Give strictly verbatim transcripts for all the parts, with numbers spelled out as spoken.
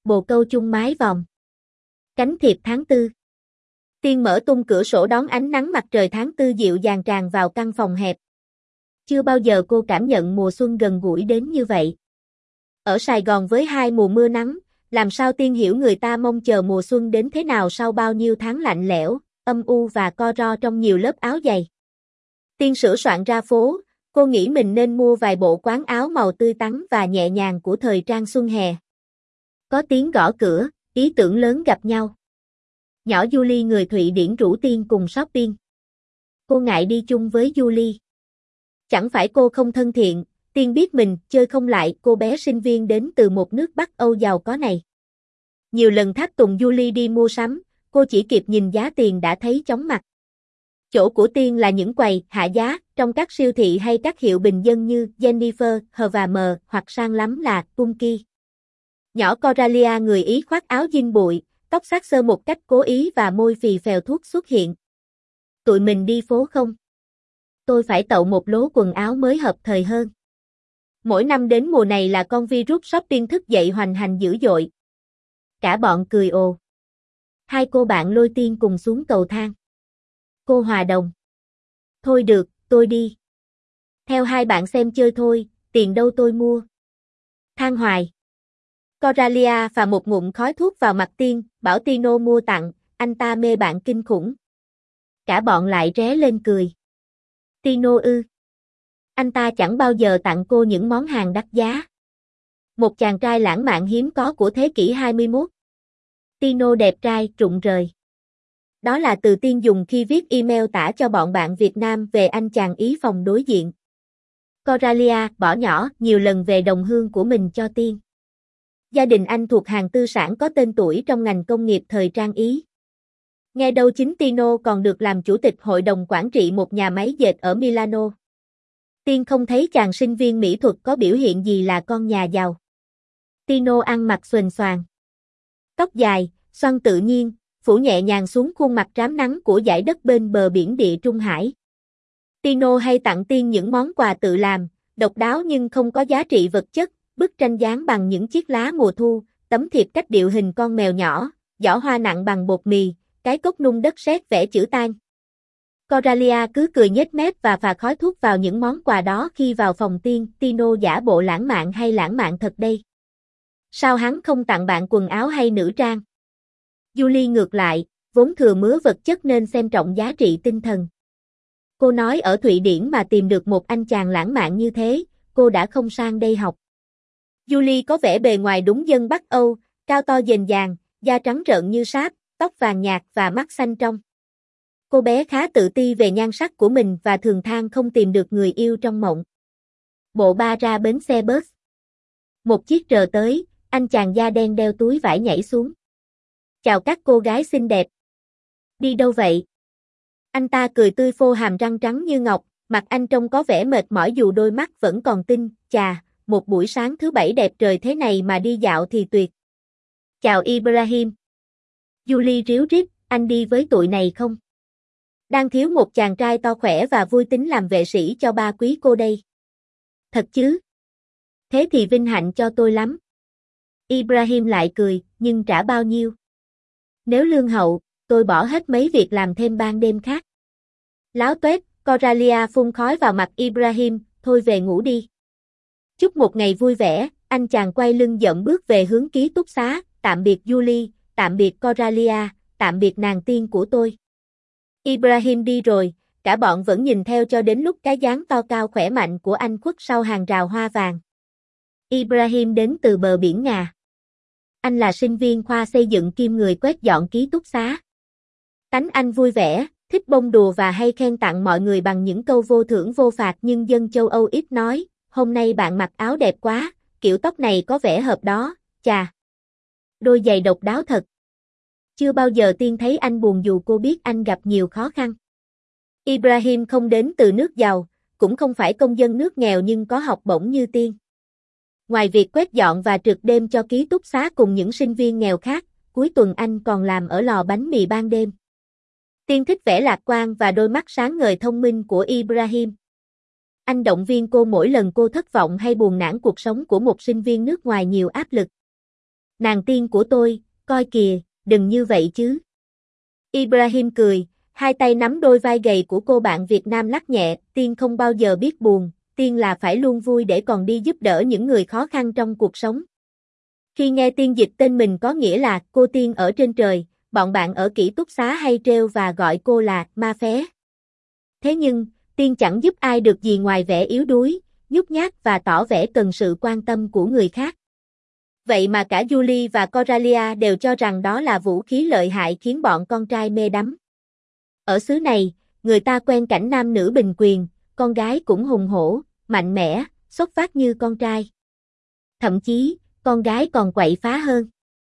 Bồ câu chung mái vòm. Cánh thiệp tháng tư. Tiên mở tung cửa sổ đón ánh nắng mặt trời tháng tư dịu dàng tràn vào căn phòng hẹp. Chưa bao giờ cô cảm nhận mùa xuân gần gũi đến như vậy. Ở Sài Gòn với hai mùa mưa nắng, làm sao Tiên hiểu người ta mong chờ mùa xuân đến thế nào sau bao nhiêu tháng lạnh lẽo, âm u và co ro trong nhiều lớp áo dày. Tiên sửa soạn ra phố, cô nghĩ mình nên mua vài bộ quán áo màu tươi tắn và nhẹ nhàng của thời trang xuân hè. Có tiếng gõ cửa, ý tưởng lớn gặp nhau. Nhỏ Julie người Thụy Điển rủ Tiên cùng shopping. Cô ngại đi chung với Julie. Chẳng phải cô không thân thiện, Tiên biết mình chơi không lại cô bé sinh viên đến từ một nước Bắc Âu giàu có này. Nhiều lần thác tùng Julie đi mua sắm, cô chỉ kịp nhìn giá tiền đã thấy chóng mặt. Chỗ của Tiên là những quầy hạ giá trong các siêu thị hay các hiệu bình dân như Jennifer, H và M hoặc sang lắm là Punky. Nhỏ Coralia người Ý khoác áo jean bụi, tóc sát sơ một cách cố ý và môi phì phèo thuốc xuất hiện. Tụi mình đi phố không? Tôi phải tậu một lố quần áo mới hợp thời hơn. Mỗi năm đến mùa này là con virus shopping thức dậy hoành hành dữ dội. Cả bọn cười ồ. Hai cô bạn lôi Tiên cùng xuống cầu thang. Cô hòa đồng. Thôi được, tôi đi. Theo hai bạn xem chơi thôi, tiền đâu tôi mua. Than hoài. Coralia phà một ngụm khói thuốc vào mặt Tiên, bảo Tino mua tặng, anh ta mê bạn kinh khủng. Cả bọn lại ré lên cười. Tino ư. Anh ta chẳng bao giờ tặng cô những món hàng đắt giá. Một chàng trai lãng mạn hiếm có của thế kỷ hai mươi mốt. Tino đẹp trai, rụng rời. Đó là từ Tiên dùng khi viết email tả cho bọn bạn Việt Nam về anh chàng Ý phòng đối diện. Coralia, bỏ nhỏ, nhiều lần về đồng hương của mình cho Tiên. Gia đình anh thuộc hàng tư sản có tên tuổi trong ngành công nghiệp thời trang Ý. Nghe đâu chính Tino còn được làm chủ tịch hội đồng quản trị một nhà máy dệt ở Milano. Tiên không thấy chàng sinh viên mỹ thuật có biểu hiện gì là con nhà giàu. Tino ăn mặc xuềnh xoàng. Tóc dài, xoăn tự nhiên, phủ nhẹ nhàng xuống khuôn mặt rám nắng của dải đất bên bờ biển Địa Trung Hải. Tino hay tặng Tiên những món quà tự làm, độc đáo nhưng không có giá trị vật chất, bức tranh dán bằng những chiếc lá mùa thu, tấm thiệp cách điệu hình con mèo nhỏ, giỏ hoa nặng bằng bột mì, cái cốc nung đất sét vẽ chữ tang. Coralia cứ cười nhếch mép và phà khói thuốc vào những món quà đó khi vào phòng Tiên. Tino giả bộ lãng mạn hay lãng mạn thật đây? Sao hắn không tặng bạn quần áo hay nữ trang? Julie ngược lại, vốn thừa mứa vật chất nên xem trọng giá trị tinh thần. Cô nói ở Thụy Điển mà tìm được một anh chàng lãng mạn như thế, cô đã không sang đây học. Julie có vẻ bề ngoài đúng dân Bắc Âu, cao to dềnh dàng, da trắng trợn như sáp, tóc vàng nhạt và mắt xanh trong. Cô bé khá tự ti về nhan sắc của mình và thường than không tìm được người yêu trong mộng. Bộ ba ra bến xe bus. Một chiếc rờ tới, anh chàng da đen đeo túi vải nhảy xuống. Chào các cô gái xinh đẹp. Đi đâu vậy? Anh ta cười tươi phô hàm răng trắng như ngọc, mặt anh trông có vẻ mệt mỏi dù đôi mắt vẫn còn tinh. Chà, một buổi sáng thứ bảy đẹp trời thế này mà đi dạo thì tuyệt. Chào Ibrahim. Julie ríu rít, anh đi với tụi này không? Đang thiếu một chàng trai to khỏe và vui tính làm vệ sĩ cho ba quý cô đây. Thật chứ? Thế thì vinh hạnh cho tôi lắm. Ibrahim lại cười, nhưng trả bao nhiêu? Nếu lương hậu, tôi bỏ hết mấy việc làm thêm ban đêm khác. Láo tuét, Coralia phun khói vào mặt Ibrahim, thôi về ngủ đi. Chúc một ngày vui vẻ, anh chàng quay lưng dậm bước về hướng ký túc xá, tạm biệt Julie, tạm biệt Coralia, tạm biệt nàng tiên của tôi. Ibrahim đi rồi, cả bọn vẫn nhìn theo cho đến lúc cái dáng to cao khỏe mạnh của anh khuất sau hàng rào hoa vàng. Ibrahim đến từ bờ biển Ngà. Anh là sinh viên khoa xây dựng kiêm người quét dọn ký túc xá. Tánh anh vui vẻ, thích bông đùa và hay khen tặng mọi người bằng những câu vô thưởng vô phạt nhưng dân châu Âu ít nói. Hôm nay bạn mặc áo đẹp quá, kiểu tóc này có vẻ hợp đó, chà. Đôi giày độc đáo thật. Chưa bao giờ Tiên thấy anh buồn dù cô biết anh gặp nhiều khó khăn. Ibrahim không đến từ nước giàu, cũng không phải công dân nước nghèo nhưng có học bổng như Tiên. Ngoài việc quét dọn và trực đêm cho ký túc xá cùng những sinh viên nghèo khác, cuối tuần anh còn làm ở lò bánh mì ban đêm. Tiên thích vẻ lạc quan và đôi mắt sáng ngời thông minh của Ibrahim. Anh động viên cô mỗi lần cô thất vọng hay buồn nản cuộc sống của một sinh viên nước ngoài nhiều áp lực. Nàng tiên của tôi, coi kìa, đừng như vậy chứ. Ibrahim cười, hai tay nắm đôi vai gầy của cô bạn Việt Nam lắc nhẹ, tiên không bao giờ biết buồn, tiên là phải luôn vui để còn đi giúp đỡ những người khó khăn trong cuộc sống. Khi nghe tiên dịch tên mình có nghĩa là cô tiên ở trên trời, bọn bạn ở ký túc xá hay trêu và gọi cô là ma phé. Thế nhưng, tiên chẳng giúp ai được gì ngoài vẻ yếu đuối, nhút nhát và tỏ vẻ cần sự quan tâm của người khác. Vậy mà cả Julie và Coralia đều cho rằng đó là vũ khí lợi hại khiến bọn con trai mê đắm. Ở xứ này, người ta quen cảnh nam nữ bình quyền, con gái cũng hùng hổ, mạnh mẽ, xuất phát như con trai. Thậm chí, con gái còn quậy phá hơn.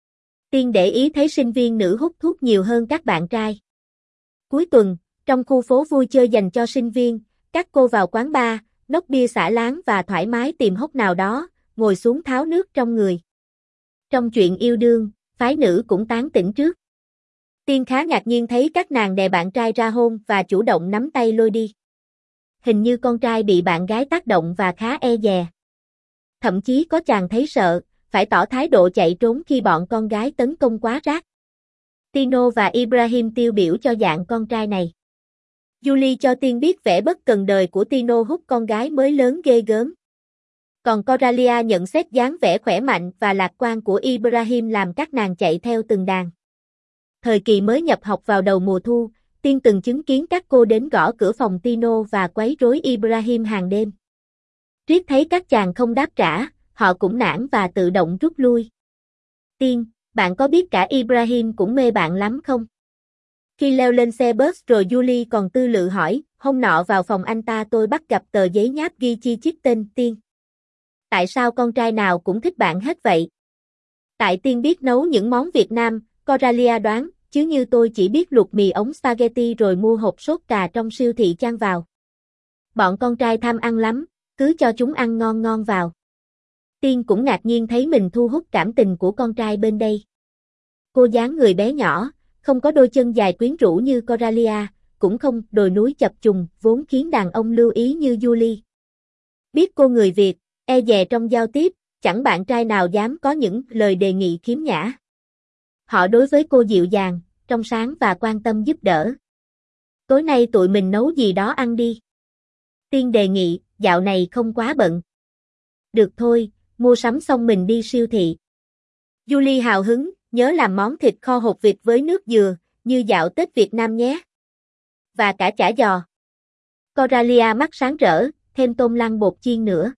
Tiên để ý thấy sinh viên nữ hút thuốc nhiều hơn các bạn trai. Cuối tuần, trong khu phố vui chơi dành cho sinh viên, các cô vào quán bar, nốc bia xả láng và thoải mái tìm hốc nào đó, ngồi xuống tháo nước trong người. Trong chuyện yêu đương, phái nữ cũng tán tỉnh trước. Tiên khá ngạc nhiên thấy các nàng đè bạn trai ra hôn và chủ động nắm tay lôi đi. Hình như con trai bị bạn gái tác động và khá e dè. Thậm chí có chàng thấy sợ, phải tỏ thái độ chạy trốn khi bọn con gái tấn công quá rác. Tino và Ibrahim tiêu biểu cho dạng con trai này. Julie cho Tiên biết vẻ bất cần đời của Tino hút con gái mới lớn ghê gớm. Còn Coralia nhận xét dáng vẻ khỏe mạnh và lạc quan của Ibrahim làm các nàng chạy theo từng đàn. Thời kỳ mới nhập học vào đầu mùa thu, Tiên từng chứng kiến các cô đến gõ cửa phòng Tino và quấy rối Ibrahim hàng đêm. Riết thấy các chàng không đáp trả, họ cũng nản và tự động rút lui. Tiên, bạn có biết cả Ibrahim cũng mê bạn lắm không? Khi leo lên xe bus rồi Julie còn tư lự hỏi, hôm nọ vào phòng anh ta tôi bắt gặp tờ giấy nháp ghi chi chít tên Tiên. Tại sao con trai nào cũng thích bạn hết vậy? Tại Tiên biết nấu những món Việt Nam, Coralia đoán, chứ như tôi chỉ biết luộc mì ống spaghetti rồi mua hộp sốt cà trong siêu thị chan vào. Bọn con trai tham ăn lắm, cứ cho chúng ăn ngon ngon vào. Tiên cũng ngạc nhiên thấy mình thu hút cảm tình của con trai bên đây. Cô dáng người bé nhỏ, không có đôi chân dài quyến rũ như Coralia, cũng không đồi núi chập trùng vốn khiến đàn ông lưu ý như Julie. Biết cô người Việt, e dè trong giao tiếp, chẳng bạn trai nào dám có những lời đề nghị khiếm nhã. Họ đối với cô dịu dàng, trong sáng và quan tâm giúp đỡ. Tối nay tụi mình nấu gì đó ăn đi. Tiên đề nghị, dạo này không quá bận. Được thôi, mua sắm xong mình đi siêu thị. Julie hào hứng, nhớ làm món thịt kho hột vịt với nước dừa, như dạo Tết Việt Nam nhé. Và cả chả giò. Coralia mắt sáng rỡ, thêm tôm lăn bột chiên nữa.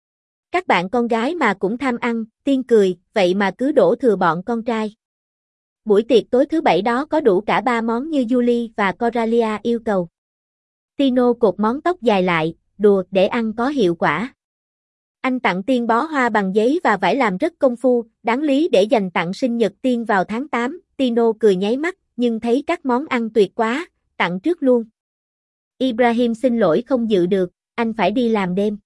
Các bạn con gái mà cũng tham ăn, Tiên cười, vậy mà cứ đổ thừa bọn con trai. Buổi tiệc tối thứ bảy đó có đủ cả ba món như Julie và Coralia yêu cầu. Tino cột món tóc dài lại, đùa để ăn có hiệu quả. Anh tặng Tiên bó hoa bằng giấy và vải làm rất công phu, đáng lý để dành tặng sinh nhật Tiên vào tháng tám, Tino cười nháy mắt, nhưng thấy các món ăn tuyệt quá, tặng trước luôn. Ibrahim xin lỗi không dự được, anh phải đi làm đêm.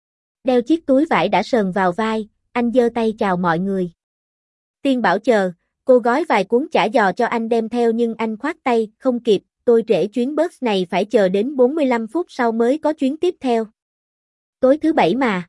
Đeo chiếc túi vải đã sờn vào vai, anh giơ tay chào mọi người. Tiên bảo chờ, cô gói vài cuốn chả giò cho anh đem theo nhưng anh khoát tay, không kịp, tôi trễ chuyến bus này phải chờ đến bốn mươi lăm phút sau mới có chuyến tiếp theo. Tối thứ bảy mà.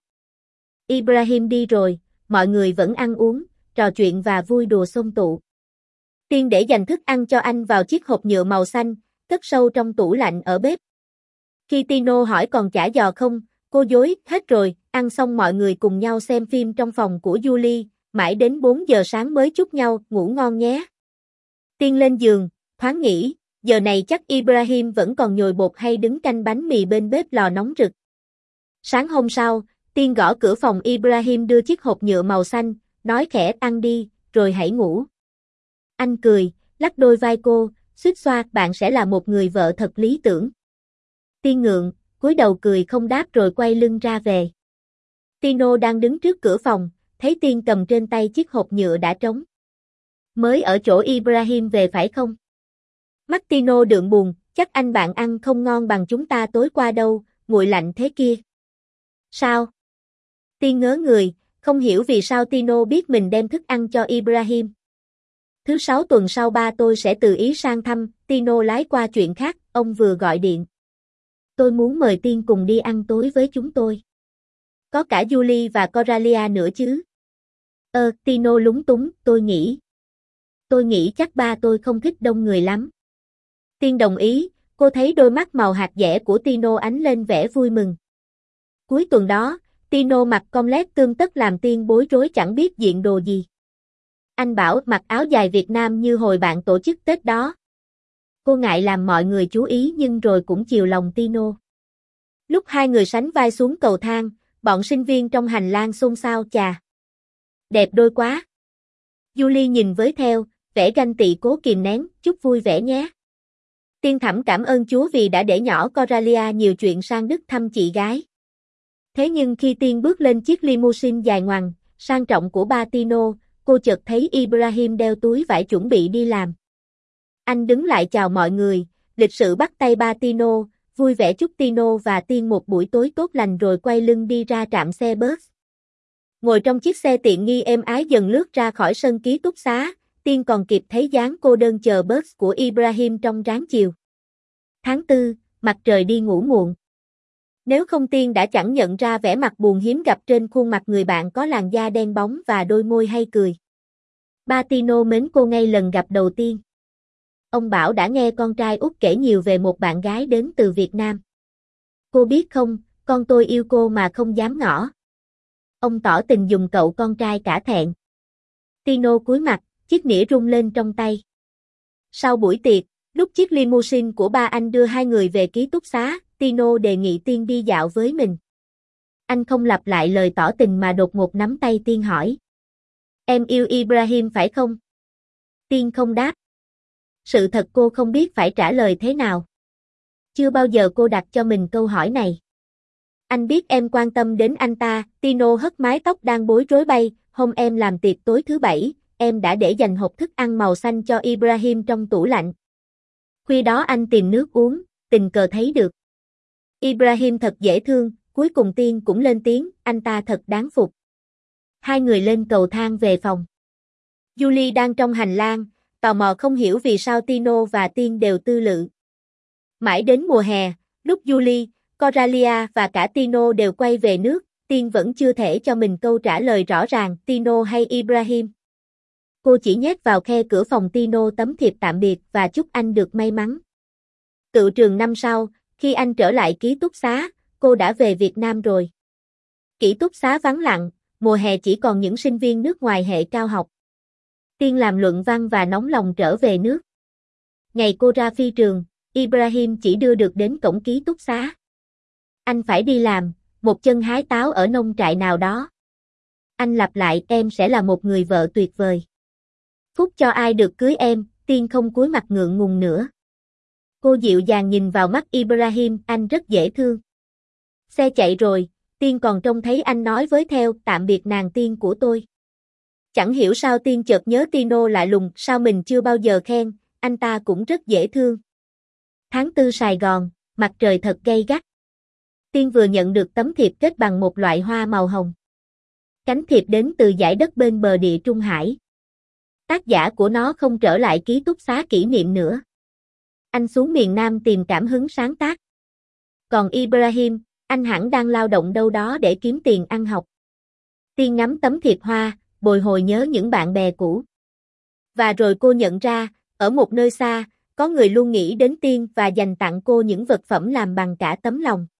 Ibrahim đi rồi, mọi người vẫn ăn uống, trò chuyện và vui đùa xôm tụ. Tiên để dành thức ăn cho anh vào chiếc hộp nhựa màu xanh, cất sâu trong tủ lạnh ở bếp. Khi Tino hỏi còn chả giò không, cô dối, hết rồi, ăn xong mọi người cùng nhau xem phim trong phòng của Julie, mãi đến bốn giờ sáng mới chúc nhau, ngủ ngon nhé. Tiên lên giường, thoáng nghĩ, giờ này chắc Ibrahim vẫn còn nhồi bột hay đứng canh bánh mì bên bếp lò nóng rực. Sáng hôm sau, Tiên gõ cửa phòng Ibrahim đưa chiếc hộp nhựa màu xanh, nói khẽ ăn đi, rồi hãy ngủ. Anh cười, lắc đôi vai cô, xuýt xoa, bạn sẽ là một người vợ thật lý tưởng. Tiên ngượng, cúi đầu cười không đáp rồi quay lưng ra về. Tino đang đứng trước cửa phòng, thấy Tiên cầm trên tay chiếc hộp nhựa đã trống. Mới ở chỗ Ibrahim về phải không? Mắt Tino đượm buồn, chắc anh bạn ăn không ngon bằng chúng ta tối qua đâu, nguội lạnh thế kia. Sao? Tiên ngớ người, không hiểu vì sao Tino biết mình đem thức ăn cho Ibrahim. Thứ sáu tuần sau ba tôi sẽ từ Ý sang thăm, Tino lái qua chuyện khác, ông vừa gọi điện. Tôi muốn mời Tiên cùng đi ăn tối với chúng tôi. Có cả Julie và Coralia nữa chứ. Ơ, Tino lúng túng, tôi nghĩ. Tôi nghĩ chắc ba tôi không thích đông người lắm. Tiên đồng ý, cô thấy đôi mắt màu hạt dẻ của Tino ánh lên vẻ vui mừng. Cuối tuần đó, Tino mặc comlet tươm tất làm Tiên bối rối chẳng biết diện đồ gì. Anh bảo mặc áo dài Việt Nam như hồi bạn tổ chức Tết đó. Cô ngại làm mọi người chú ý nhưng rồi cũng chiều lòng Tino. Lúc hai người sánh vai xuống cầu thang, bọn sinh viên trong hành lang xôn xao chà. Đẹp đôi quá. Julie nhìn với theo, vẻ ganh tị cố kìm nén, chúc vui vẻ nhé. Tiên thẩm cảm ơn Chúa vì đã để nhỏ Coralia nhiều chuyện sang Đức thăm chị gái. Thế nhưng khi Tiên bước lên chiếc limousine dài ngoằng, sang trọng của ba Tino, cô chợt thấy Ibrahim đeo túi vải chuẩn bị đi làm. Anh đứng lại chào mọi người, lịch sự bắt tay ba Tino, vui vẻ chúc Tino và Tiên một buổi tối tốt lành rồi quay lưng đi ra trạm xe bus. Ngồi trong chiếc xe tiện nghi êm ái dần lướt ra khỏi sân ký túc xá, Tiên còn kịp thấy dáng cô đơn chờ bus của Ibrahim trong ráng chiều. Tháng tư, mặt trời đi ngủ muộn. Nếu không Tiên đã chẳng nhận ra vẻ mặt buồn hiếm gặp trên khuôn mặt người bạn có làn da đen bóng và đôi môi hay cười. Ba Tino mến cô ngay lần gặp đầu tiên. Ông bảo đã nghe con trai út kể nhiều về một bạn gái đến từ Việt Nam. Cô biết không, con tôi yêu cô mà không dám ngỏ. Ông tỏ tình dùng cậu con trai cả thẹn. Tino cúi mặt, chiếc nĩa rung lên trong tay. Sau buổi tiệc, lúc chiếc limousine của ba anh đưa hai người về ký túc xá, Tino đề nghị Tiên đi dạo với mình. Anh không lặp lại lời tỏ tình mà đột ngột nắm tay Tiên hỏi. Em yêu Ibrahim phải không? Tiên không đáp. Sự thật cô không biết phải trả lời thế nào. Chưa bao giờ cô đặt cho mình câu hỏi này. Anh biết em quan tâm đến anh ta, Tino hất mái tóc đang bối rối bay, hôm em làm tiệc tối thứ bảy, em đã để dành hộp thức ăn màu xanh cho Ibrahim trong tủ lạnh. Khuya đó anh tìm nước uống, tình cờ thấy được. Ibrahim thật dễ thương, cuối cùng Tiên cũng lên tiếng, anh ta thật đáng phục. Hai người lên cầu thang về phòng. Julie đang trong hành lang, tò mò không hiểu vì sao Tino và Tiên đều tư lự. Mãi đến mùa hè, lúc Julie, Coralia và cả Tino đều quay về nước, Tiên vẫn chưa thể cho mình câu trả lời rõ ràng, Tino hay Ibrahim. Cô chỉ nhét vào khe cửa phòng Tino tấm thiệp tạm biệt và chúc anh được may mắn. Cựu trường năm sau, khi anh trở lại ký túc xá, cô đã về Việt Nam rồi. Ký túc xá vắng lặng, mùa hè chỉ còn những sinh viên nước ngoài hệ cao học. Tiên làm luận văn và nóng lòng trở về nước. Ngày cô ra phi trường, Ibrahim chỉ đưa được đến cổng ký túc xá. Anh phải đi làm, một chân hái táo ở nông trại nào đó. Anh lặp lại em sẽ là một người vợ tuyệt vời. Phúc cho ai được cưới em, Tiên không cúi mặt ngượng ngùng nữa. Cô dịu dàng nhìn vào mắt Ibrahim, anh rất dễ thương. Xe chạy rồi, Tiên còn trông thấy anh nói với theo tạm biệt nàng Tiên của tôi. Chẳng hiểu sao Tiên chợt nhớ Tino lạ lùng, sao mình chưa bao giờ khen, anh ta cũng rất dễ thương. Tháng tư Sài Gòn, mặt trời thật gay gắt. Tiên vừa nhận được tấm thiệp kết bằng một loại hoa màu hồng. Cánh thiệp đến từ dải đất bên bờ địa Trung Hải. Tác giả của nó không trở lại ký túc xá kỷ niệm nữa. Anh xuống miền Nam tìm cảm hứng sáng tác. Còn Ibrahim, anh hẳn đang lao động đâu đó để kiếm tiền ăn học. Tiên ngắm tấm thiệp hoa, bồi hồi nhớ những bạn bè cũ. Và rồi cô nhận ra, ở một nơi xa, có người luôn nghĩ đến Tiên và dành tặng cô những vật phẩm làm bằng cả tấm lòng.